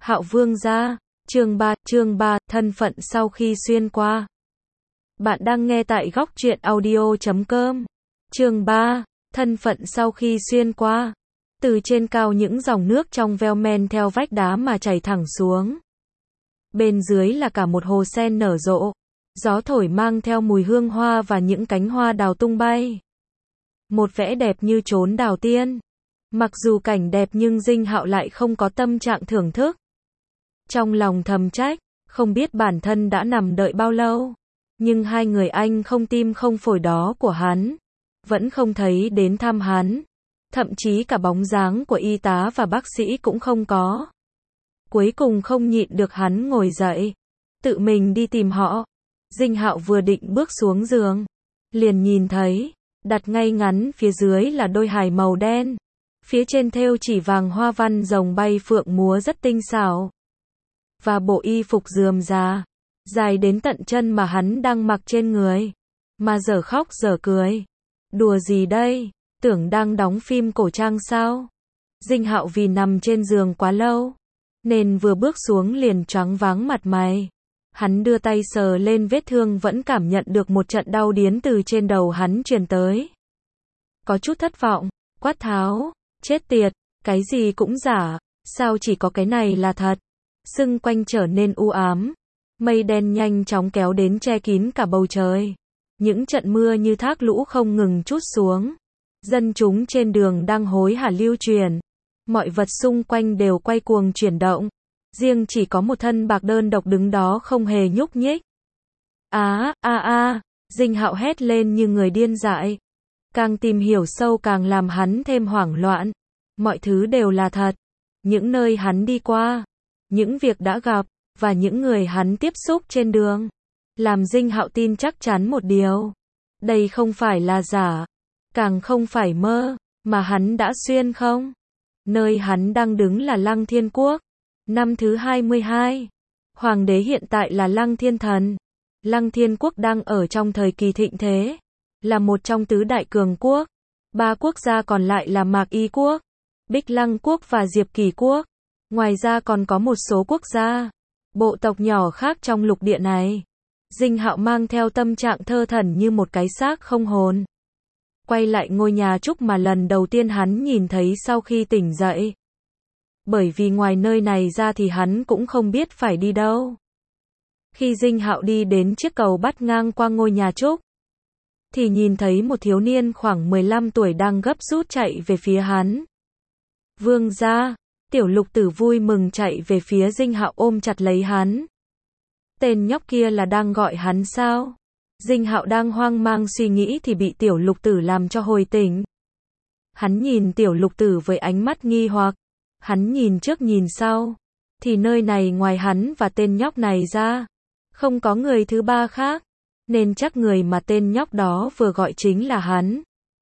Hạo Vương gia, chương 3, thân phận sau khi xuyên qua. Bạn đang nghe tại góc truyện audio.com. Chương 3, thân phận sau khi xuyên qua. Từ trên cao những dòng nước trong veo men theo vách đá mà chảy thẳng xuống. Bên dưới là cả một hồ sen nở rộ. Gió thổi mang theo mùi hương hoa và những cánh hoa đào tung bay. Một vẻ đẹp như chốn đào tiên. Mặc dù cảnh đẹp nhưng Dinh Hạo lại không có tâm trạng thưởng thức. Trong lòng thầm trách, không biết bản thân đã nằm đợi bao lâu. Nhưng hai người anh không tim không phổi đó của hắn, vẫn không thấy đến thăm hắn. Thậm chí cả bóng dáng của y tá và bác sĩ cũng không có. Cuối cùng không nhịn được hắn ngồi dậy, tự mình đi tìm họ. Dinh Hạo vừa định bước xuống giường, liền nhìn thấy, đặt ngay ngắn phía dưới là đôi hài màu đen. Phía trên thêu chỉ vàng hoa văn rồng bay phượng múa rất tinh xảo. Và bộ y phục rườm rà, dài đến tận chân mà hắn đang mặc trên người. Mà dở khóc dở cười. Đùa gì đây, tưởng đang đóng phim cổ trang sao? Dinh Hạo vì nằm trên giường quá lâu, nên vừa bước xuống liền choáng váng mặt mày. Hắn đưa tay sờ lên vết thương vẫn cảm nhận được một trận đau điến từ trên đầu hắn truyền tới. Có chút thất vọng, quát tháo, chết tiệt, cái gì cũng giả, sao chỉ có cái này là thật? Xung quanh trở nên u ám, mây đen nhanh chóng kéo đến che kín cả bầu trời. Những trận mưa như thác lũ không ngừng trút xuống. Dân chúng trên đường đang hối hả lưu truyền. Mọi vật xung quanh đều quay cuồng chuyển động. Riêng chỉ có một thân bạc đơn độc đứng đó không hề nhúc nhích. Dinh Hạo hét lên như người điên dại. Càng tìm hiểu sâu càng làm hắn thêm hoảng loạn. Mọi thứ đều là thật. Những nơi hắn đi qua, những việc đã gặp, và những người hắn tiếp xúc trên đường, làm Dinh Hạo tin chắc chắn một điều. Đây không phải là giả, càng không phải mơ, mà hắn đã xuyên không. Nơi hắn đang đứng là Lăng Thiên Quốc, năm thứ 22. Hoàng đế hiện tại là Lăng Thiên Thần. Lăng Thiên Quốc đang ở trong thời kỳ thịnh thế, là một trong tứ đại cường quốc. Ba quốc gia còn lại là Mạc Y Quốc, Bích Lăng Quốc và Diệp Kỳ Quốc. Ngoài ra còn có một số quốc gia, bộ tộc nhỏ khác trong lục địa này. Dinh Hạo mang theo tâm trạng thơ thẩn như một cái xác không hồn. Quay lại ngôi nhà trúc mà lần đầu tiên hắn nhìn thấy sau khi tỉnh dậy. Bởi vì ngoài nơi này ra thì hắn cũng không biết phải đi đâu. Khi Dinh Hạo đi đến chiếc cầu bắt ngang qua ngôi nhà trúc, thì nhìn thấy một thiếu niên khoảng 15 tuổi đang gấp rút chạy về phía hắn. Vương gia, Tiểu Lục Tử vui mừng chạy về phía Dinh Hạo ôm chặt lấy hắn. Tên nhóc kia là đang gọi hắn sao? Dinh Hạo đang hoang mang suy nghĩ thì bị Tiểu Lục Tử làm cho hồi tỉnh. Hắn nhìn Tiểu Lục Tử với ánh mắt nghi hoặc. Hắn nhìn trước nhìn sau, thì nơi này ngoài hắn và tên nhóc này ra, không có người thứ ba khác, nên chắc người mà tên nhóc đó vừa gọi chính là hắn.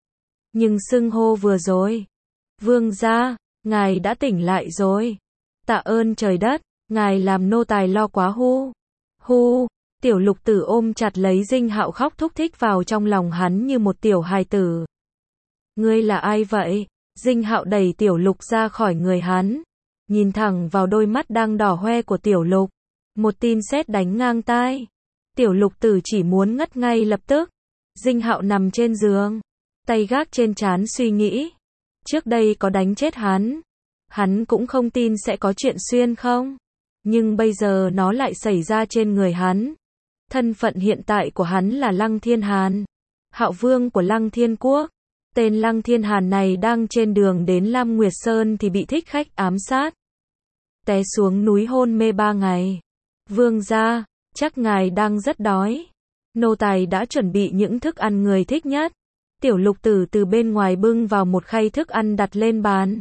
Nhưng xưng hô vừa rồi, Vương gia, ngài đã tỉnh lại rồi. Tạ ơn trời đất, ngài làm nô tài lo quá hu. Hu, Tiểu Lục Tử ôm chặt lấy Dinh Hạo khóc thúc thích vào trong lòng hắn như một tiểu hài tử. Ngươi là ai vậy? Dinh Hạo đẩy Tiểu Lục ra khỏi người hắn, nhìn thẳng vào đôi mắt đang đỏ hoe của Tiểu Lục. Một tin sét đánh ngang tai. Tiểu Lục Tử chỉ muốn ngất ngay lập tức. Dinh Hạo nằm trên giường, tay gác trên trán suy nghĩ. Trước đây có đánh chết hắn cũng không tin sẽ có chuyện xuyên không. Nhưng bây giờ nó lại xảy ra trên người hắn. Thân phận hiện tại của hắn là Lăng Thiên Hàn, Hạo Vương của Lăng Thiên Quốc. Tên Lăng Thiên Hàn này đang trên đường đến Lam Nguyệt Sơn thì bị thích khách ám sát. Té xuống núi hôn mê 3 ngày. Vương gia, chắc ngài đang rất đói. Nô tài đã chuẩn bị những thức ăn người thích nhất. Tiểu Lục Tử từ bên ngoài bưng vào một khay thức ăn đặt lên bàn.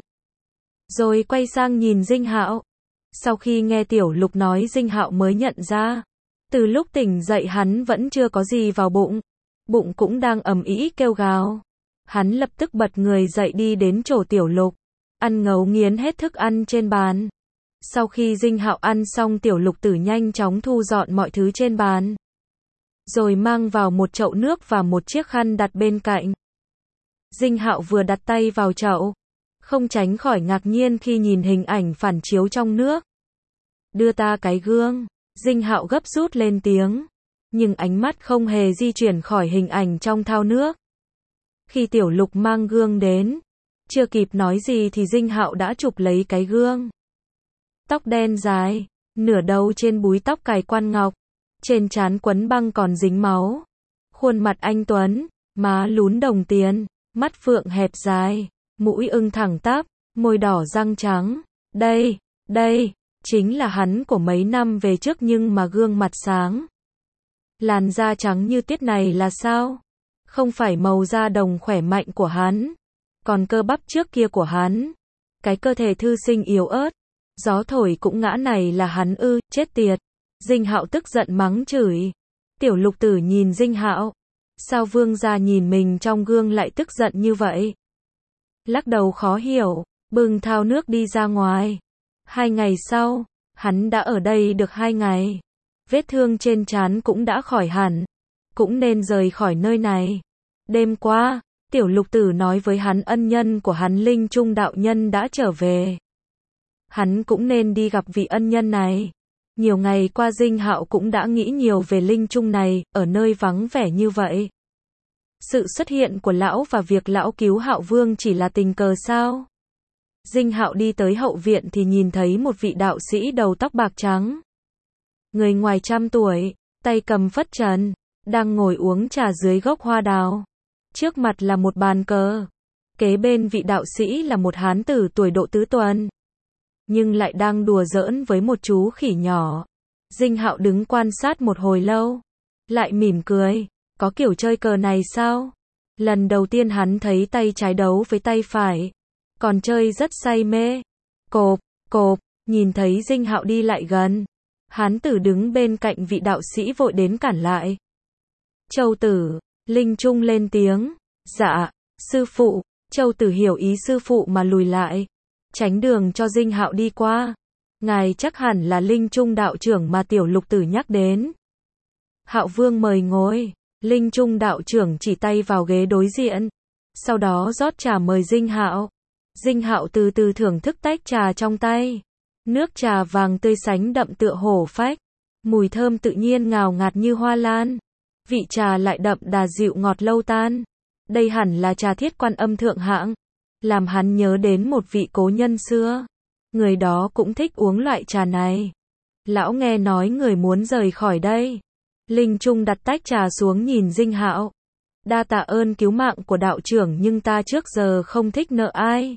Rồi quay sang nhìn Dinh Hạo. Sau khi nghe Tiểu Lục nói Dinh Hạo mới nhận ra. Từ lúc tỉnh dậy hắn vẫn chưa có gì vào bụng. Bụng cũng đang ầm ĩ kêu gào. Hắn lập tức bật người dậy đi đến chỗ Tiểu Lục. Ăn ngấu nghiến hết thức ăn trên bàn. Sau khi Dinh Hạo ăn xong Tiểu Lục Tử nhanh chóng thu dọn mọi thứ trên bàn. Rồi mang vào một chậu nước và một chiếc khăn đặt bên cạnh. Dinh Hạo vừa đặt tay vào chậu, không tránh khỏi ngạc nhiên khi nhìn hình ảnh phản chiếu trong nước. đưa ta cái gương. Dinh Hạo gấp rút lên tiếng, nhưng ánh mắt không hề di chuyển khỏi hình ảnh trong thao nước. Khi Tiểu Lục mang gương đến, chưa kịp nói gì thì Dinh Hạo đã chụp lấy cái gương. Tóc đen dài, nửa đầu trên búi tóc cài quan ngọc, trên trán quấn băng còn dính máu. Khuôn mặt anh tuấn, má lún đồng tiền, mắt phượng hẹp dài, mũi ưng thẳng tắp, môi đỏ răng trắng. Đây, chính là hắn của mấy năm về trước nhưng mà gương mặt sáng. Làn da trắng như tuyết này là sao? Không phải màu da đồng khỏe mạnh của hắn, còn cơ bắp trước kia của hắn. Cái cơ thể thư sinh yếu ớt, gió thổi cũng ngã này là hắn ư, chết tiệt. Dinh Hạo tức giận mắng chửi. Tiểu Lục Tử nhìn Dinh Hạo, sao vương gia nhìn mình trong gương lại tức giận như vậy? Lắc đầu khó hiểu, bưng thao nước đi ra ngoài. 2 ngày sau, hắn đã ở đây được 2 ngày. Vết thương trên trán cũng đã khỏi hẳn, cũng nên rời khỏi nơi này. Đêm qua, Tiểu Lục Tử nói với hắn ân nhân của hắn Linh Trung đạo nhân đã trở về. Hắn cũng nên đi gặp vị ân nhân này. Nhiều ngày qua Dinh Hạo cũng đã nghĩ nhiều về Linh Trung này, ở nơi vắng vẻ như vậy. Sự xuất hiện của lão và việc lão cứu Hạo Vương chỉ là tình cờ sao? Dinh Hạo đi tới hậu viện thì nhìn thấy một vị đạo sĩ đầu tóc bạc trắng. Người ngoài trăm tuổi, tay cầm phất trần, đang ngồi uống trà dưới gốc hoa đào. Trước mặt là một bàn cờ. Kế bên vị đạo sĩ là một hán tử tuổi độ tứ tuần, nhưng lại đang đùa giỡn với một chú khỉ nhỏ. Dinh Hạo đứng quan sát một hồi lâu, lại mỉm cười, có kiểu chơi cờ này sao? Lần đầu tiên hắn thấy tay trái đấu với tay phải, còn chơi rất say mê. Cộp, nhìn thấy Dinh Hạo đi lại gần, hán tử đứng bên cạnh vị đạo sĩ vội đến cản lại. Châu tử, Linh Trung lên tiếng, dạ, sư phụ. Châu tử hiểu ý sư phụ mà lùi lại, tránh đường cho Dinh Hạo đi qua. Ngài chắc hẳn là Linh Trung đạo trưởng mà Tiểu Lục Tử nhắc đến. Hạo Vương mời ngồi. Linh Trung đạo trưởng chỉ tay vào ghế đối diện, sau đó rót trà mời Dinh Hạo. Dinh Hạo từ từ thưởng thức tách trà trong tay. Nước trà vàng tươi sánh đậm tựa hổ phách, mùi thơm tự nhiên ngào ngạt như hoa lan. Vị trà lại đậm đà dịu ngọt lâu tan. Đây hẳn là trà Thiết Quan Âm thượng hạng, làm hắn nhớ đến một vị cố nhân xưa. Người đó cũng thích uống loại trà này. Lão nghe nói người muốn rời khỏi đây. Linh Trung đặt tách trà xuống nhìn Dinh Hạo. Đa tạ ơn cứu mạng của đạo trưởng nhưng ta trước giờ không thích nợ ai.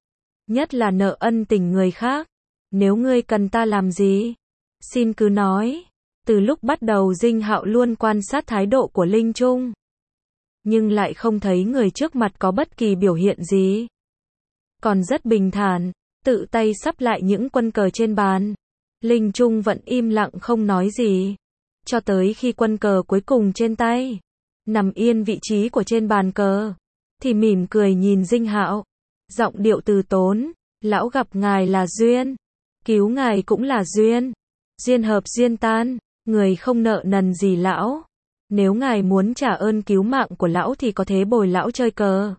Nhất là nợ ân tình người khác. Nếu ngươi cần ta làm gì, xin cứ nói. Từ lúc bắt đầu Dinh Hạo luôn quan sát thái độ của Linh Trung, nhưng lại không thấy người trước mặt có bất kỳ biểu hiện gì. Còn rất bình thản, tự tay sắp lại những quân cờ trên bàn. Linh Trung vẫn im lặng không nói gì, cho tới khi quân cờ cuối cùng trên tay nằm yên vị trí của trên bàn cờ, thì mỉm cười nhìn Dinh Hạo, giọng điệu từ tốn, lão gặp ngài là duyên, cứu ngài cũng là duyên, duyên hợp duyên tan, người không nợ nần gì lão. Nếu ngài muốn trả ơn cứu mạng của lão thì có thế bồi lão chơi cờ.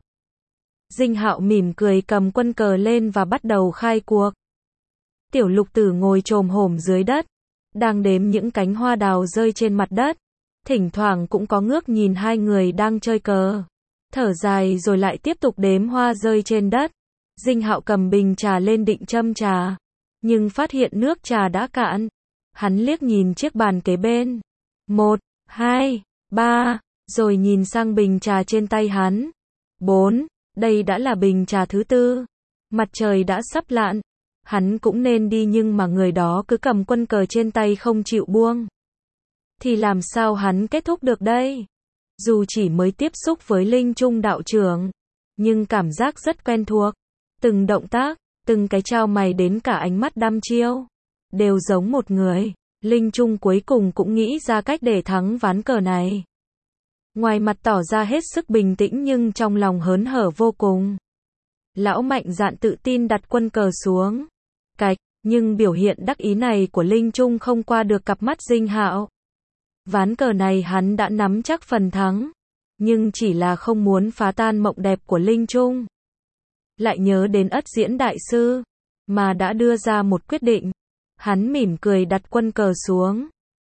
Dinh Hạo mỉm cười cầm quân cờ lên và bắt đầu khai cuộc. Tiểu Lục Tử ngồi chồm hổm dưới đất, đang đếm những cánh hoa đào rơi trên mặt đất. Thỉnh thoảng cũng có ngước nhìn hai người đang chơi cờ, thở dài rồi lại tiếp tục đếm hoa rơi trên đất. Dinh Hạo cầm bình trà lên định châm trà, nhưng phát hiện nước trà đã cạn. Hắn liếc nhìn chiếc bàn kế bên. 1, 2, 3, rồi nhìn sang bình trà trên tay hắn. 4, đây đã là bình trà thứ 4. Mặt trời đã sắp lặn. Hắn cũng nên đi nhưng mà người đó cứ cầm quân cờ trên tay không chịu buông. Thì làm sao hắn kết thúc được đây? Dù chỉ mới tiếp xúc với Linh Trung đạo trưởng, nhưng cảm giác rất quen thuộc. Từng động tác, từng cái chau mày đến cả ánh mắt đăm chiêu, đều giống một người. Linh Trung cuối cùng cũng nghĩ ra cách để thắng ván cờ này. Ngoài mặt tỏ ra hết sức bình tĩnh nhưng trong lòng hớn hở vô cùng. Lão mạnh dạn tự tin đặt quân cờ xuống. Cạch, nhưng biểu hiện đắc ý này của Linh Trung không qua được cặp mắt Dinh Hạo. Ván cờ này hắn đã nắm chắc phần thắng, nhưng chỉ là không muốn phá tan mộng đẹp của Linh Trung. Lại nhớ đến Ất Diễn đại sư, mà đã đưa ra một quyết định. Hắn mỉm cười đặt quân cờ xuống.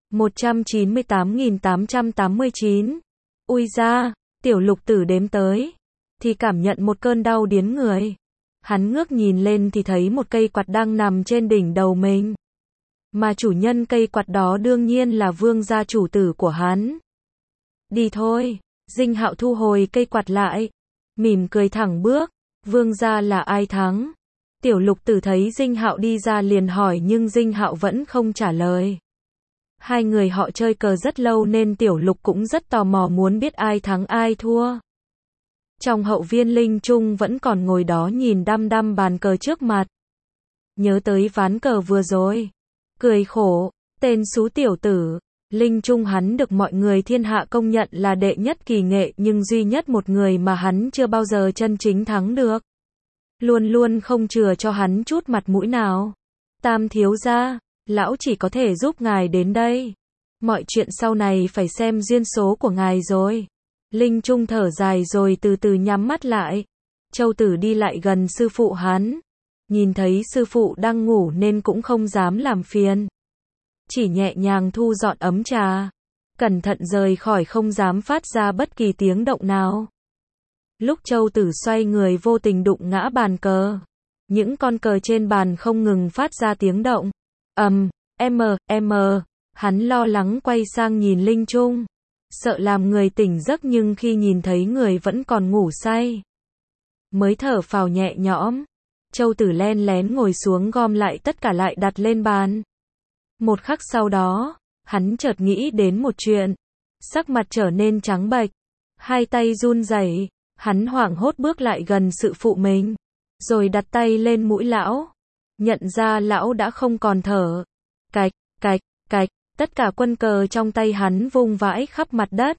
198.889. Ui da, Tiểu Lục Tử đếm tới, thì cảm nhận một cơn đau điếng người. Hắn ngước nhìn lên thì thấy một cây quạt đang nằm trên đỉnh đầu mình. Mà chủ nhân cây quạt đó đương nhiên là Vương gia chủ tử của hắn. Đi thôi. Dinh Hạo thu hồi cây quạt lại, mỉm cười thẳng bước. Vương gia là ai thắng? Tiểu Lục Tử thấy Dinh Hạo đi ra liền hỏi nhưng Dinh Hạo vẫn không trả lời. Hai người họ chơi cờ rất lâu nên Tiểu Lục cũng rất tò mò muốn biết ai thắng ai thua. Trong hậu viên Linh Trung vẫn còn ngồi đó nhìn đăm đăm bàn cờ trước mặt. Nhớ tới ván cờ vừa rồi. Cười khổ, tên xú tiểu tử. Linh Trung hắn được mọi người thiên hạ công nhận là đệ nhất kỳ nghệ nhưng duy nhất một người mà hắn chưa bao giờ chân chính thắng được. Luôn luôn không chừa cho hắn chút mặt mũi nào. Tam thiếu gia, lão chỉ có thể giúp ngài đến đây. Mọi chuyện sau này phải xem duyên số của ngài rồi. Linh Trung thở dài rồi từ từ nhắm mắt lại. Châu Tử đi lại gần sư phụ hắn. Nhìn thấy sư phụ đang ngủ nên cũng không dám làm phiền. Chỉ nhẹ nhàng thu dọn ấm trà. Cẩn thận rời khỏi không dám phát ra bất kỳ tiếng động nào. Lúc Châu Tử xoay người vô tình đụng ngã bàn cờ. Những con cờ trên bàn không ngừng phát ra tiếng động. Hắn lo lắng quay sang nhìn Linh Trung. Sợ làm người tỉnh giấc nhưng khi nhìn thấy người vẫn còn ngủ say. Mới thở phào nhẹ nhõm. Châu Tử len lén ngồi xuống gom lại tất cả lại đặt lên bàn. Một khắc sau đó, hắn chợt nghĩ đến một chuyện. Sắc mặt trở nên trắng bệch. Hai tay run rẩy. Hắn hoảng hốt bước lại gần sư phụ mình. Rồi đặt tay lên mũi lão. Nhận ra lão đã không còn thở. Cạch, cạch, cạch. Tất cả quân cờ trong tay hắn vung vãi khắp mặt đất.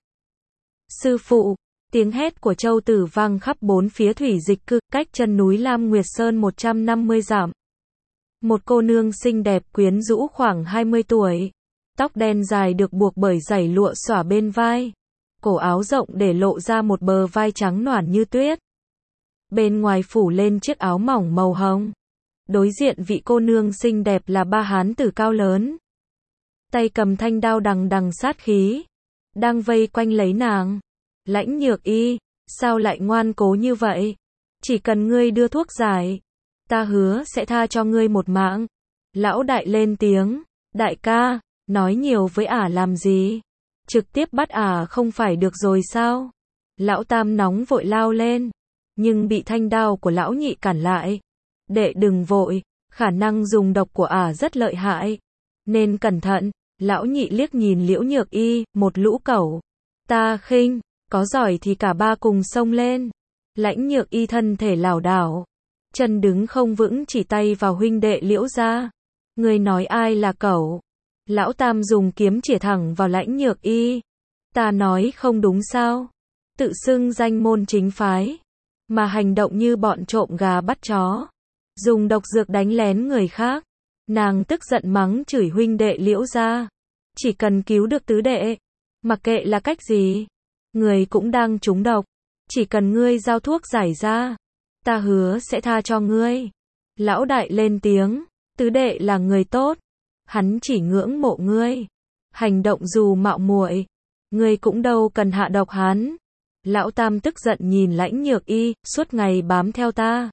Sư phụ, tiếng hét của Châu Tử vang khắp bốn phía thủy dịch cư, cách chân núi Lam Nguyệt Sơn 150 dặm. Một cô nương xinh đẹp quyến rũ khoảng 20 tuổi. Tóc đen dài được buộc bởi dải lụa xõa bên vai. Cổ áo rộng để lộ ra một bờ vai trắng nõn như tuyết. Bên ngoài phủ lên chiếc áo mỏng màu hồng. Đối diện vị cô nương xinh đẹp là ba hán tử cao lớn. Tay cầm thanh đao đằng đằng sát khí. Đang vây quanh lấy nàng. Lãnh Nhược Y, sao lại ngoan cố như vậy? Chỉ cần ngươi đưa thuốc giải, ta hứa sẽ tha cho ngươi một mạng. Lão đại lên tiếng, đại ca, nói nhiều với ả làm gì? Trực tiếp bắt ả không phải được rồi sao? Lão tam nóng vội lao lên, nhưng bị thanh đao của lão nhị cản lại. Đệ đừng vội, khả năng dùng độc của ả rất lợi hại, nên cẩn thận. Lão nhị liếc nhìn Liễu Nhược Y, một lũ cẩu. Ta khinh, có giỏi thì cả ba cùng xông lên. Lãnh Nhược Y thân thể lảo đảo, chân đứng không vững chỉ tay vào huynh đệ Liễu gia. Ngươi nói ai là cẩu? Lão tam dùng kiếm chĩa thẳng vào Lãnh Nhược Y. Ta nói không đúng sao? Tự xưng danh môn chính phái, mà hành động như bọn trộm gà bắt chó. Dùng độc dược đánh lén người khác. Nàng tức giận mắng chửi huynh đệ Liễu gia. Chỉ cần cứu được tứ đệ, mặc kệ là cách gì, người cũng đang trúng độc. Chỉ cần ngươi giao thuốc giải ra, ta hứa sẽ tha cho ngươi. Lão đại lên tiếng, tứ đệ là người tốt. Hắn chỉ ngưỡng mộ ngươi. Hành động dù mạo muội, ngươi cũng đâu cần hạ độc hắn. Lão tam tức giận nhìn Lãnh Nhược Y, suốt ngày bám theo ta.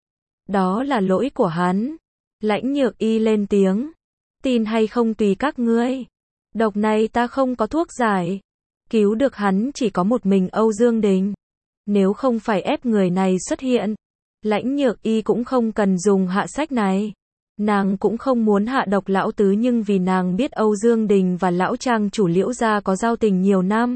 Đó là lỗi của hắn. Lãnh Nhược Y lên tiếng, tin hay không tùy các ngươi. Độc này ta không có thuốc giải. Cứu được hắn chỉ có một mình Âu Dương Đình. Nếu không phải ép người này xuất hiện, Lãnh Nhược Y cũng không cần dùng hạ sách này. Nàng cũng không muốn hạ độc lão tứ nhưng vì nàng biết Âu Dương Đình và lão trang chủ Liễu gia có giao tình nhiều năm.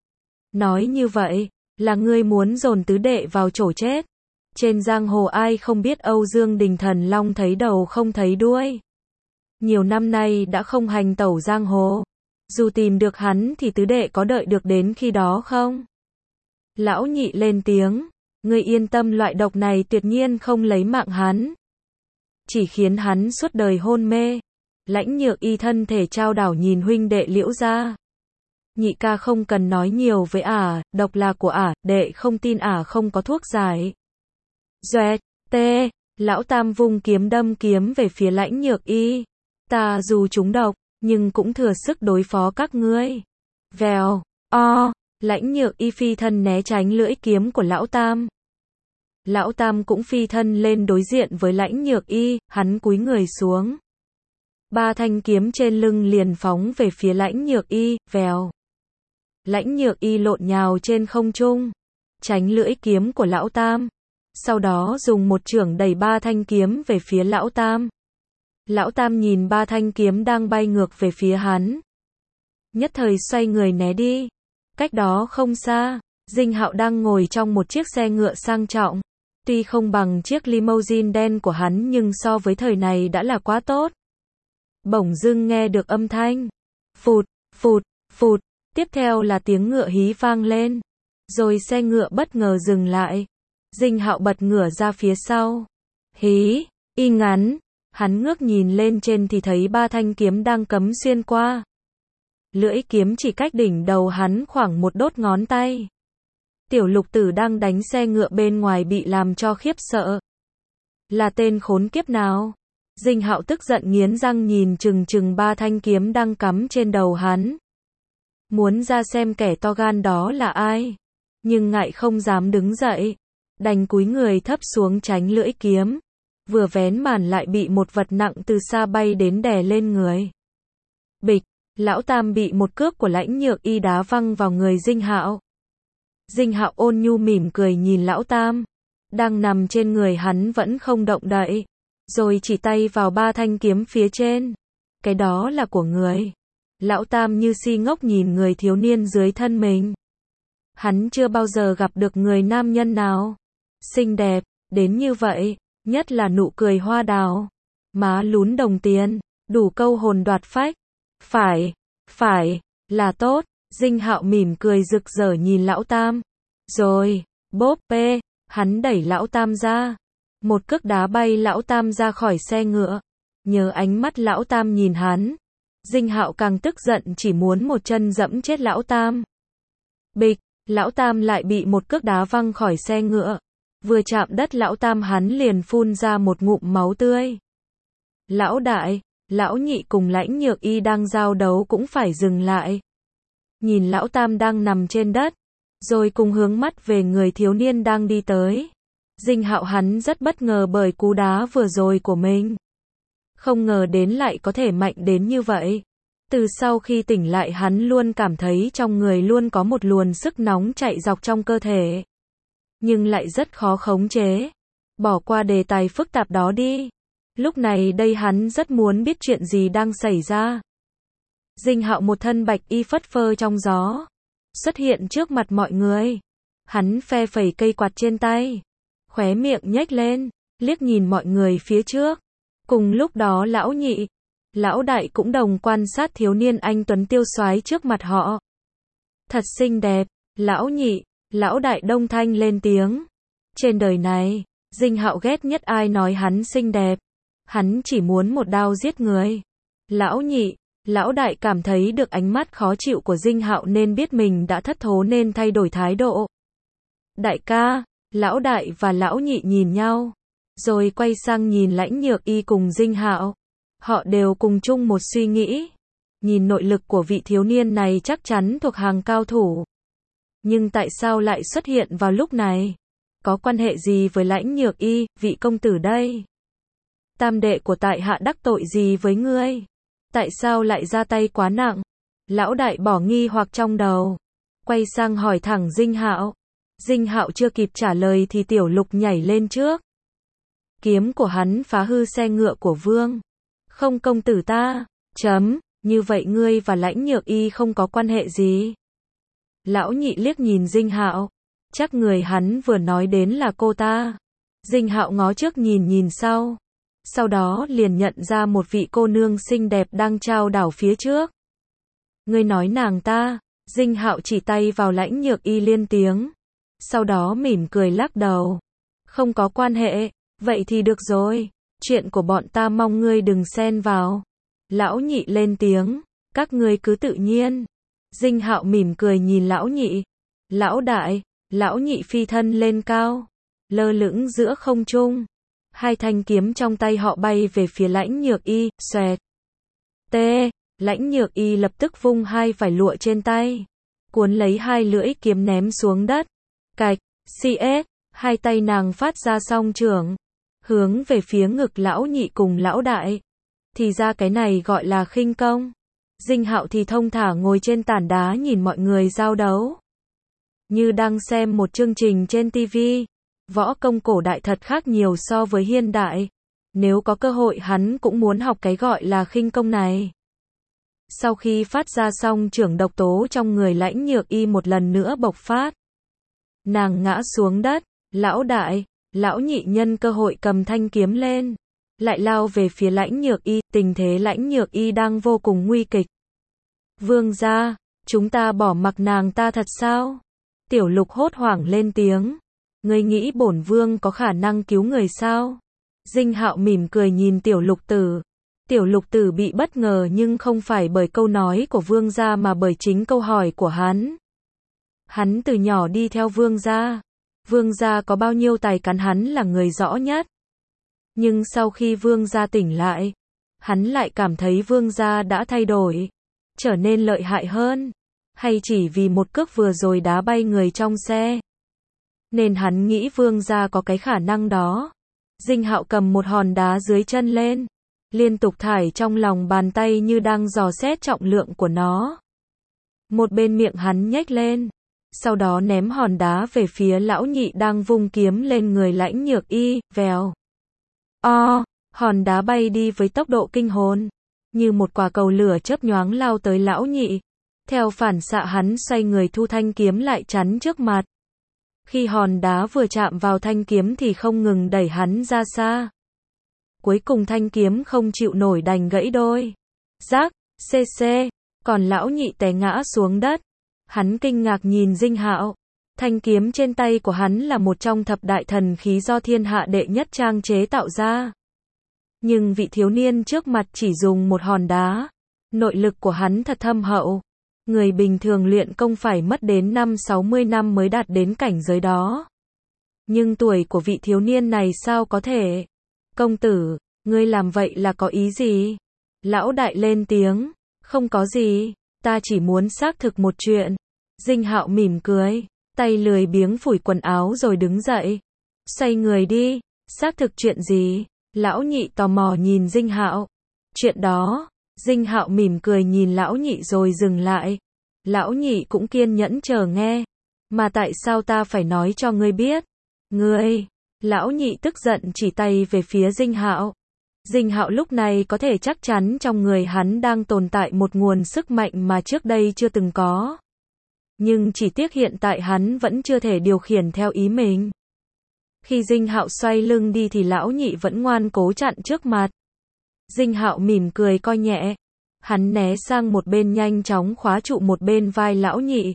Nói như vậy, là ngươi muốn dồn tứ đệ vào chỗ chết. Trên giang hồ ai không biết Âu Dương Đình thần long thấy đầu không thấy đuôi. Nhiều năm nay đã không hành tẩu giang hồ. Dù tìm được hắn thì tứ đệ có đợi được đến khi đó không? Lão nhị lên tiếng, ngươi yên tâm loại độc này tuyệt nhiên không lấy mạng hắn. Chỉ khiến hắn suốt đời hôn mê. Lãnh Nhược Y thân thể trao đảo nhìn huynh đệ Liễu gia. Nhị ca không cần nói nhiều với ả, độc là của ả, đệ không tin ả không có thuốc giải. Doẹt, tê, lão tam vung kiếm đâm kiếm về phía Lãnh Nhược Y. Ta dù trúng độc, nhưng cũng thừa sức đối phó các ngươi. Vèo, Lãnh Nhược Y phi thân né tránh lưỡi kiếm của Lão Tam. Lão Tam cũng phi thân lên đối diện với Lãnh Nhược Y, hắn cúi người xuống. Ba thanh kiếm trên lưng liền phóng về phía Lãnh Nhược Y, vèo. Lãnh Nhược Y lộn nhào trên không trung, tránh lưỡi kiếm của Lão Tam. Sau đó dùng một chưởng đẩy ba thanh kiếm về phía Lão Tam. Lão Tam nhìn ba thanh kiếm đang bay ngược về phía hắn. Nhất thời xoay người né đi. Cách đó không xa, Dinh Hạo đang ngồi trong một chiếc xe ngựa sang trọng. Tuy không bằng chiếc limousine đen của hắn nhưng so với thời này đã là quá tốt. Bỗng dưng nghe được âm thanh. Phụt, phụt, phụt. Tiếp theo là tiếng ngựa hí vang lên. Rồi xe ngựa bất ngờ dừng lại. Dinh Hạo bật ngửa ra phía sau. Hí, y ngắn. Hắn ngước nhìn lên trên thì thấy ba thanh kiếm đang cắm xuyên qua. Lưỡi kiếm chỉ cách đỉnh đầu hắn khoảng một đốt ngón tay. Tiểu Lục Tử đang đánh xe ngựa bên ngoài bị làm cho khiếp sợ. Là tên khốn kiếp nào? Dinh Hạo tức giận nghiến răng nhìn chừng chừng ba thanh kiếm đang cắm trên đầu hắn. Muốn ra xem kẻ to gan đó là ai. Nhưng ngại không dám đứng dậy. Đành cúi người thấp xuống tránh lưỡi kiếm. Vừa vén màn lại bị một vật nặng từ xa bay đến đè lên người. Bịch, Lão Tam bị một cước của Lãnh Nhược Y đá văng vào người Dinh Hạo. Dinh Hạo ôn nhu mỉm cười nhìn Lão Tam. Đang nằm trên người hắn vẫn không động đậy. Rồi chỉ tay vào ba thanh kiếm phía trên. Cái đó là của người. Lão Tam như si ngốc nhìn người thiếu niên dưới thân mình. Hắn chưa bao giờ gặp được người nam nhân nào xinh đẹp đến như vậy, nhất là nụ cười hoa đào, má lún đồng tiền, đủ câu hồn đoạt phách. Phải, là tốt. Dinh Hạo mỉm cười rực rỡ nhìn Lão Tam. Rồi, bốp bê, hắn đẩy Lão Tam ra. Một cước đá bay Lão Tam ra khỏi xe ngựa. Nhớ ánh mắt Lão Tam nhìn hắn. Dinh Hạo càng tức giận chỉ muốn một chân dẫm chết Lão Tam. Bịch, Lão Tam lại bị một cước đá văng khỏi xe ngựa. Vừa chạm đất Lão Tam hắn liền phun ra một ngụm máu tươi. Lão Đại, Lão Nhị cùng Lãnh Nhược Y đang giao đấu cũng phải dừng lại. Nhìn Lão Tam đang nằm trên đất, rồi cùng hướng mắt về người thiếu niên đang đi tới. Dinh Hạo hắn rất bất ngờ bởi cú đá vừa rồi của mình. Không ngờ đến lại có thể mạnh đến như vậy. Từ sau khi tỉnh lại hắn luôn cảm thấy trong người luôn có một luồng sức nóng chạy dọc trong cơ thể. Nhưng lại rất khó khống chế. Bỏ qua đề tài phức tạp đó đi. Lúc này đây hắn rất muốn biết chuyện gì đang xảy ra. Dinh Hạo một thân bạch y phất phơ trong gió. Xuất hiện trước mặt mọi người. Hắn phe phẩy cây quạt trên tay. Khóe miệng nhếch lên, liếc nhìn mọi người phía trước. Cùng lúc đó Lão Nhị, Lão Đại cũng đồng quan sát thiếu niên anh tuấn tiêu soái trước mặt họ. Thật xinh đẹp. Lão Nhị, Lão Đại đồng thanh lên tiếng. Trên đời này, Dinh Hạo ghét nhất ai nói hắn xinh đẹp. Hắn chỉ muốn một đao giết người. Lão Nhị, Lão Đại cảm thấy được ánh mắt khó chịu của Dinh Hạo nên biết mình đã thất thố nên thay đổi thái độ. Đại ca, Lão Đại và Lão Nhị nhìn nhau. Rồi quay sang nhìn Lãnh Nhược Y cùng Dinh Hạo. Họ đều cùng chung một suy nghĩ. Nhìn nội lực của vị thiếu niên này chắc chắn thuộc hàng cao thủ. Nhưng tại sao lại xuất hiện vào lúc này? Có quan hệ gì với Lãnh Nhược Y, vị công tử đây? Tam đệ của tại hạ đắc tội gì với ngươi? Tại sao lại ra tay quá nặng? Lão Đại bỏ nghi hoặc trong đầu. Quay sang hỏi thẳng Dinh Hạo. Dinh Hạo chưa kịp trả lời thì Tiểu Lục nhảy lên trước. Kiếm của hắn phá hư xe ngựa của Vương. Không công tử ta. Như vậy ngươi và Lãnh Nhược Y không có quan hệ gì? Lão Nhị liếc nhìn Dinh Hạo. Chắc người hắn vừa nói đến là cô ta. Dinh Hạo ngó trước nhìn sau. Sau đó liền nhận ra một vị cô nương xinh đẹp đang chao đảo phía trước. Ngươi nói nàng ta? Dinh Hạo chỉ tay vào Lãnh Nhược Y liên tiếng. Sau đó mỉm cười lắc đầu. Không có quan hệ, vậy thì được rồi. Chuyện của bọn ta mong ngươi đừng xen vào. Lão Nhị lên tiếng. Các ngươi cứ tự nhiên. Dinh Hạo mỉm cười nhìn Lão Nhị. Lão Đại, Lão Nhị phi thân lên cao. Lơ lửng giữa không trung. Hai thanh kiếm trong tay họ bay về phía Lãnh Nhược Y, xoẹt. T. Lãnh Nhược Y lập tức vung hai vải lụa trên tay, cuốn lấy hai lưỡi kiếm ném xuống đất. Cạch, CS, hai tay nàng phát ra song chưởng, hướng về phía ngực lão nhị cùng lão đại. Thì ra cái này gọi là khinh công. Dinh Hạo thì thông thả ngồi trên tảng đá nhìn mọi người giao đấu, như đang xem một chương trình trên TV. Võ công cổ đại thật khác nhiều so với hiện đại. Nếu có cơ hội hắn cũng muốn học cái gọi là khinh công này. Sau khi phát ra xong chưởng, độc tố trong người Lãnh Nhược Y một lần nữa bộc phát. Nàng ngã xuống đất, lão đại, lão nhị nhân cơ hội cầm thanh kiếm lên, lại lao về phía Lãnh Nhược Y, tình thế Lãnh Nhược Y đang vô cùng nguy kịch. Vương gia, chúng ta bỏ mặc nàng ta thật sao? Tiểu Lục hốt hoảng lên tiếng. Ngươi nghĩ bổn vương có khả năng cứu người sao? Dinh Hạo mỉm cười nhìn Tiểu Lục Tử. Tiểu Lục Tử bị bất ngờ nhưng không phải bởi câu nói của vương gia mà bởi chính câu hỏi của hắn. Hắn từ nhỏ đi theo vương gia. Vương gia có bao nhiêu tài cán hắn là người rõ nhất. Nhưng sau khi vương gia tỉnh lại, hắn lại cảm thấy vương gia đã thay đổi, trở nên lợi hại hơn. Hay chỉ vì một cước vừa rồi đá bay người trong xe, nên hắn nghĩ vương gia có cái khả năng đó. Dinh Hạo cầm một hòn đá dưới chân lên, liên tục thải trong lòng bàn tay như đang dò xét trọng lượng của nó. Một bên miệng hắn nhếch lên, sau đó ném hòn đá về phía lão nhị đang vung kiếm lên người Lãnh Nhược Y. Vèo. Hòn đá bay đi với tốc độ kinh hồn, như một quả cầu lửa chớp nhoáng lao tới lão nhị. Theo phản xạ hắn xoay người thu thanh kiếm lại chắn trước mặt. Khi hòn đá vừa chạm vào thanh kiếm thì không ngừng đẩy hắn ra xa. Cuối cùng thanh kiếm không chịu nổi đành gãy đôi. Rác, cc, còn lão nhị té ngã xuống đất. Hắn kinh ngạc nhìn Dinh Hạo. Thanh kiếm trên tay của hắn là một trong thập đại thần khí do thiên hạ đệ nhất trang chế tạo ra. Nhưng vị thiếu niên trước mặt chỉ dùng một hòn đá. Nội lực của hắn thật thâm hậu. Người bình thường luyện công phải mất đến 50-60 năm mới đạt đến cảnh giới đó. Nhưng tuổi của vị thiếu niên này sao có thể? Công tử, ngươi làm vậy là có ý gì? Lão đại lên tiếng, không có gì, ta chỉ muốn xác thực một chuyện. Dinh Hạo mỉm cười, tay lười biếng phủi quần áo rồi đứng dậy. Xoay người đi, xác thực chuyện gì? Lão nhị tò mò nhìn Dinh Hạo. Chuyện đó. Dinh Hạo mỉm cười nhìn lão nhị rồi dừng lại. Lão nhị cũng kiên nhẫn chờ nghe. Mà tại sao ta phải nói cho ngươi biết? Ngươi, lão nhị tức giận chỉ tay về phía Dinh Hạo. Dinh Hạo lúc này có thể chắc chắn trong người hắn đang tồn tại một nguồn sức mạnh mà trước đây chưa từng có. Nhưng chỉ tiếc hiện tại hắn vẫn chưa thể điều khiển theo ý mình. Khi Dinh Hạo xoay lưng đi thì lão nhị vẫn ngoan cố chặn trước mặt. Dinh Hạo mỉm cười coi nhẹ. Hắn né sang một bên nhanh chóng khóa trụ một bên vai lão nhị.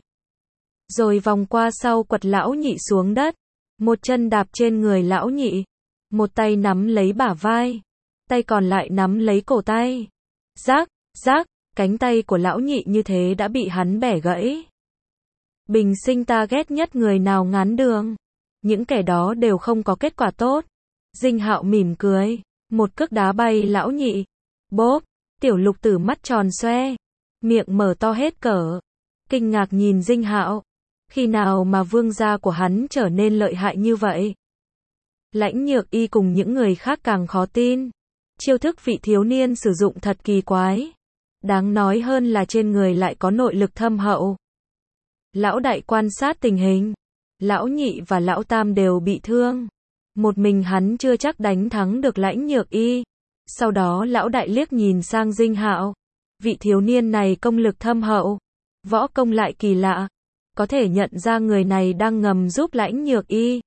Rồi vòng qua sau quật lão nhị xuống đất. Một chân đạp trên người lão nhị. Một tay nắm lấy bả vai. Tay còn lại nắm lấy cổ tay. Rác, rác, cánh tay của lão nhị như thế đã bị hắn bẻ gãy. Bình sinh ta ghét nhất người nào ngán đường. Những kẻ đó đều không có kết quả tốt. Dinh Hạo mỉm cười. Một cước đá bay lão nhị. Bốp, Tiểu Lục Tử mắt tròn xoe, miệng mở to hết cỡ, kinh ngạc nhìn Dinh Hạo. Khi nào mà vương gia của hắn trở nên lợi hại như vậy? Lãnh Nhược Y cùng những người khác càng khó tin. Chiêu thức vị thiếu niên sử dụng thật kỳ quái. Đáng nói hơn là trên người lại có nội lực thâm hậu. Lão đại quan sát tình hình. Lão nhị và lão tam đều bị thương. Một mình hắn chưa chắc đánh thắng được Lãnh Nhược Y. Sau đó lão đại liếc nhìn sang Dinh Hạo. Vị thiếu niên này công lực thâm hậu. Võ công lại kỳ lạ. Có thể nhận ra người này đang ngầm giúp Lãnh Nhược Y.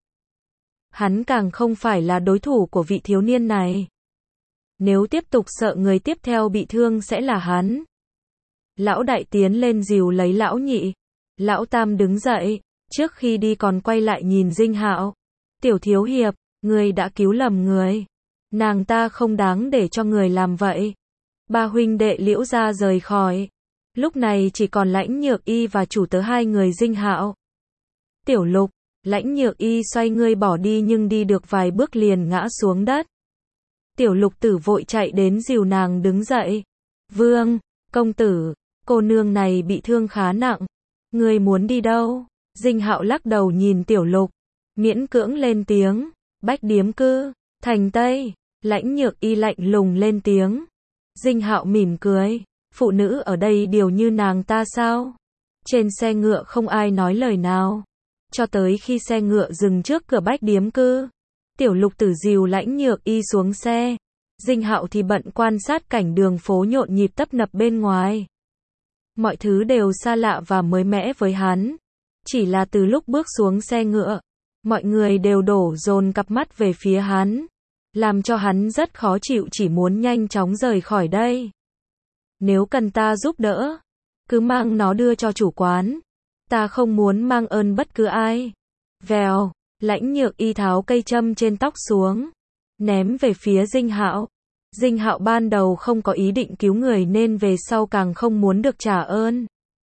Hắn càng không phải là đối thủ của vị thiếu niên này. Nếu tiếp tục sợ người tiếp theo bị thương sẽ là hắn. Lão đại tiến lên dìu lấy lão nhị. Lão tam đứng dậy. Trước khi đi còn quay lại nhìn Dinh Hạo. Tiểu thiếu hiệp, người đã cứu lầm người. Nàng ta không đáng để cho người làm vậy. Ba huynh đệ Liễu gia rời khỏi. Lúc này chỉ còn Lãnh Nhược Y và chủ tớ hai người Dinh Hạo. Tiểu Lục, Lãnh Nhược Y xoay người bỏ đi nhưng đi được vài bước liền ngã xuống đất. Tiểu Lục Tử vội chạy đến dìu nàng đứng dậy. Vương, công tử, cô nương này bị thương khá nặng. Người muốn đi đâu? Dinh Hạo lắc đầu nhìn Tiểu Lục, miễn cưỡng lên tiếng, Bách Điếm Cư, thành Tây. Lãnh Nhược Y lạnh lùng lên tiếng. Dinh Hạo mỉm cười, phụ nữ ở đây đều như nàng ta sao? Trên xe ngựa không ai nói lời nào. Cho tới khi xe ngựa dừng trước cửa Bách Điếm Cư, Tiểu Lục Tử dìu Lãnh Nhược Y xuống xe. Dinh Hạo thì bận quan sát cảnh đường phố nhộn nhịp tấp nập bên ngoài. Mọi thứ đều xa lạ và mới mẻ với hắn. Chỉ là từ lúc bước xuống xe ngựa, mọi người đều đổ dồn cặp mắt về phía hắn, làm cho hắn rất khó chịu, chỉ muốn nhanh chóng rời khỏi đây. Nếu cần ta giúp đỡ, cứ mang nó đưa cho chủ quán. Ta không muốn mang ơn bất cứ ai. Vèo, Lãnh Nhược Y tháo cây châm trên tóc xuống, ném về phía Dinh Hạo. Dinh Hạo ban đầu không có ý định cứu người nên về sau càng không muốn được trả ơn.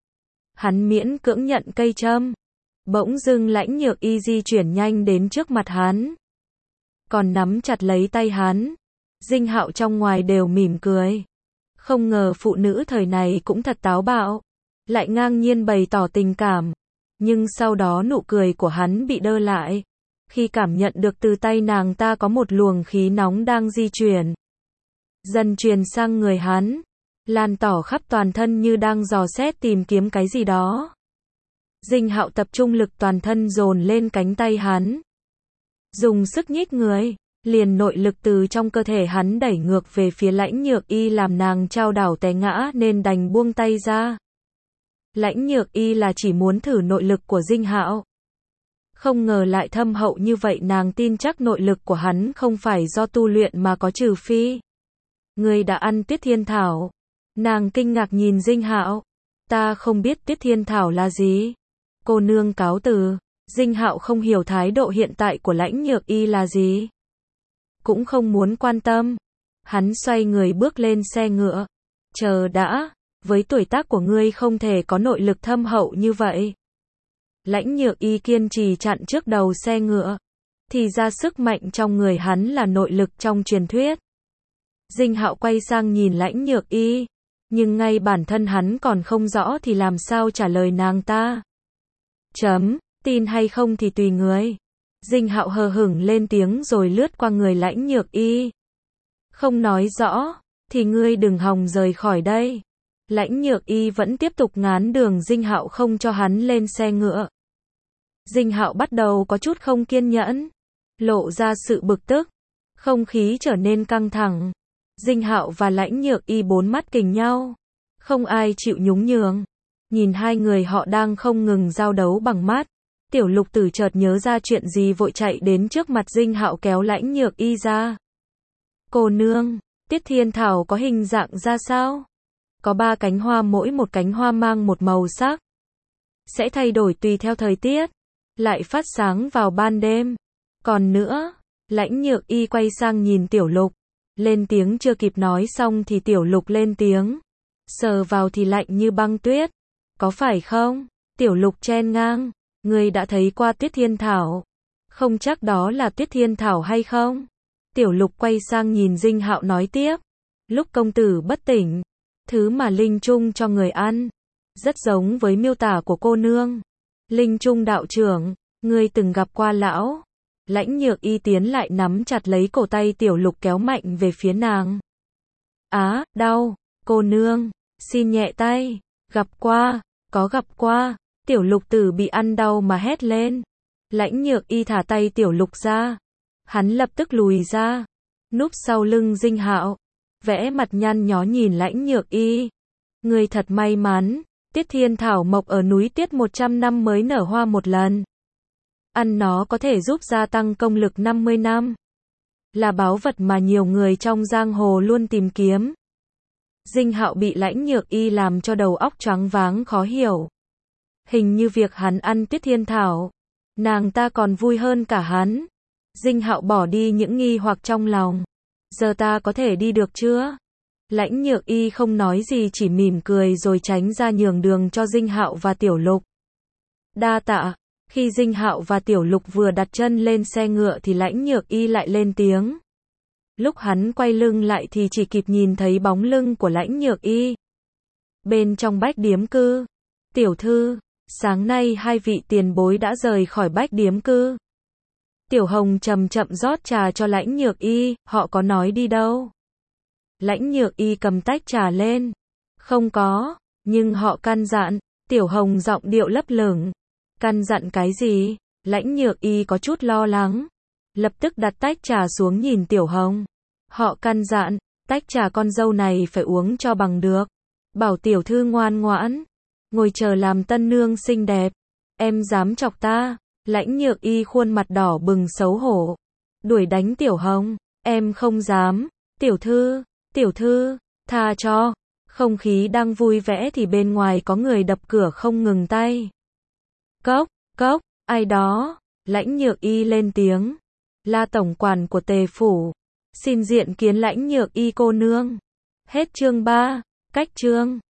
Hắn miễn cưỡng nhận cây châm. Bỗng dưng Lãnh Nhược Y di chuyển nhanh đến trước mặt hắn, còn nắm chặt lấy tay hắn. Dinh Hạo trong ngoài đều mỉm cười. Không ngờ phụ nữ thời này cũng thật táo bạo, lại ngang nhiên bày tỏ tình cảm. Nhưng sau đó nụ cười của hắn bị đơ lại, khi cảm nhận được từ tay nàng ta có một luồng khí nóng đang di chuyển, dần truyền sang người hắn, lan tỏa khắp toàn thân như đang dò xét tìm kiếm cái gì đó. Dinh Hạo tập trung lực toàn thân dồn lên cánh tay hắn, dùng sức nhích người, liền nội lực từ trong cơ thể hắn đẩy ngược về phía Lãnh Nhược Y, làm nàng chao đảo té ngã nên đành buông tay ra. Lãnh Nhược Y là chỉ muốn thử nội lực của Dinh Hạo, không ngờ lại thâm hậu như vậy. Nàng tin chắc nội lực của hắn không phải do tu luyện mà có, trừ phi người đã ăn Tuyết Thiên Thảo. Nàng kinh ngạc nhìn Dinh Hạo. Ta không biết Tuyết Thiên Thảo là gì. Cô nương cáo từ. Dinh Hạo không hiểu thái độ hiện tại của Lãnh Nhược Y là gì, cũng không muốn quan tâm. Hắn xoay người bước lên xe ngựa. Chờ đã, với tuổi tác của ngươi không thể có nội lực thâm hậu như vậy. Lãnh Nhược Y kiên trì chặn trước đầu xe ngựa. Thì ra sức mạnh trong người hắn là nội lực trong truyền thuyết. Dinh Hạo quay sang nhìn Lãnh Nhược Y, nhưng ngay bản thân hắn còn không rõ thì làm sao trả lời nàng ta. Tin hay không thì tùy người. Dinh Hạo hờ hững lên tiếng rồi lướt qua người Lãnh Nhược Y. Không nói rõ, thì ngươi đừng hòng rời khỏi đây. Lãnh Nhược Y vẫn tiếp tục ngán đường Dinh Hạo không cho hắn lên xe ngựa. Dinh Hạo bắt đầu có chút không kiên nhẫn, lộ ra sự bực tức. Không khí trở nên căng thẳng. Dinh Hạo và Lãnh Nhược Y bốn mắt kình nhau, không ai chịu nhún nhường. Nhìn hai người họ đang không ngừng giao đấu bằng mắt, Tiểu Lục Tử chợt nhớ ra chuyện gì, vội chạy đến trước mặt Dinh Hạo kéo Lãnh Nhược Y ra. Cô nương, Tuyết Thiên Thảo có hình dạng ra sao? Có 3 cánh hoa, mỗi một cánh hoa mang một màu sắc, sẽ thay đổi tùy theo thời tiết, lại phát sáng vào ban đêm. Còn nữa, Lãnh Nhược Y quay sang nhìn Tiểu Lục, lên tiếng. Chưa kịp nói xong thì Tiểu Lục lên tiếng, sờ vào thì lạnh như băng tuyết. Có phải không? Tiểu Lục chen ngang, ngươi đã thấy qua Tuyết Thiên Thảo, không chắc đó là Tuyết Thiên Thảo hay không? Tiểu Lục quay sang nhìn Dinh Hạo nói tiếp, lúc công tử bất tỉnh, thứ mà linh trung cho người ăn, rất giống với miêu tả của cô nương. Linh trung đạo trưởng, ngươi từng gặp qua lão? Lãnh Nhược Y tiến lại nắm chặt lấy cổ tay Tiểu Lục kéo mạnh về phía nàng. Á, đau, cô nương, xin nhẹ tay. Gặp qua, có gặp qua. Tiểu Lục Tử bị ăn đau mà hét lên. Lãnh Nhược Y thả tay Tiểu Lục ra. Hắn lập tức lùi ra, núp sau lưng Dinh Hạo, vẽ mặt nhăn nhó nhìn Lãnh Nhược Y. Người thật may mắn, Tuyết Thiên Thảo mọc ở núi Tuyết 100 năm mới nở hoa một lần. Ăn nó có thể giúp gia tăng công lực 50 năm. Là báu vật mà nhiều người trong giang hồ luôn tìm kiếm. Dinh Hạo bị Lãnh Nhược Y làm cho đầu óc choáng váng khó hiểu. Hình như việc hắn ăn Tuyết Thiên Thảo, nàng ta còn vui hơn cả hắn. Dinh Hạo bỏ đi những nghi hoặc trong lòng. Giờ ta có thể đi được chưa? Lãnh Nhược Y không nói gì, chỉ mỉm cười rồi tránh ra nhường đường cho Dinh Hạo và Tiểu Lục. Đa tạ. Khi Dinh Hạo và Tiểu Lục vừa đặt chân lên xe ngựa thì Lãnh Nhược Y lại lên tiếng. Lúc hắn quay lưng lại thì chỉ kịp nhìn thấy bóng lưng của Lãnh Nhược Y. Bên trong Bách Điếm Cư, tiểu thư, sáng nay hai vị tiền bối đã rời khỏi Bách Điếm Cư. Tiểu Hồng chậm chậm rót trà cho Lãnh Nhược Y, họ có nói đi đâu? Lãnh Nhược Y cầm tách trà lên. Không có, nhưng họ căn dặn. Tiểu Hồng giọng điệu lấp lửng. Căn dặn cái gì? Lãnh Nhược Y có chút lo lắng. Lập tức đặt tách trà xuống nhìn Tiểu Hồng. Họ căn dặn, tách trà con dâu này phải uống cho bằng được. Bảo tiểu thư ngoan ngoãn, ngồi chờ làm tân nương xinh đẹp. Em dám chọc ta? Lãnh Nhược Y khuôn mặt đỏ bừng xấu hổ. Đuổi đánh Tiểu Hồng, em không dám. Tiểu thư, tha cho. Không khí đang vui vẻ thì bên ngoài có người đập cửa không ngừng tay. Cốc, cốc, ai đó? Lãnh Nhược Y lên tiếng. La tổng quản của Tề phủ. Xin diện kiến Lãnh Nhược Y cô nương. Hết chương 3, cách chương.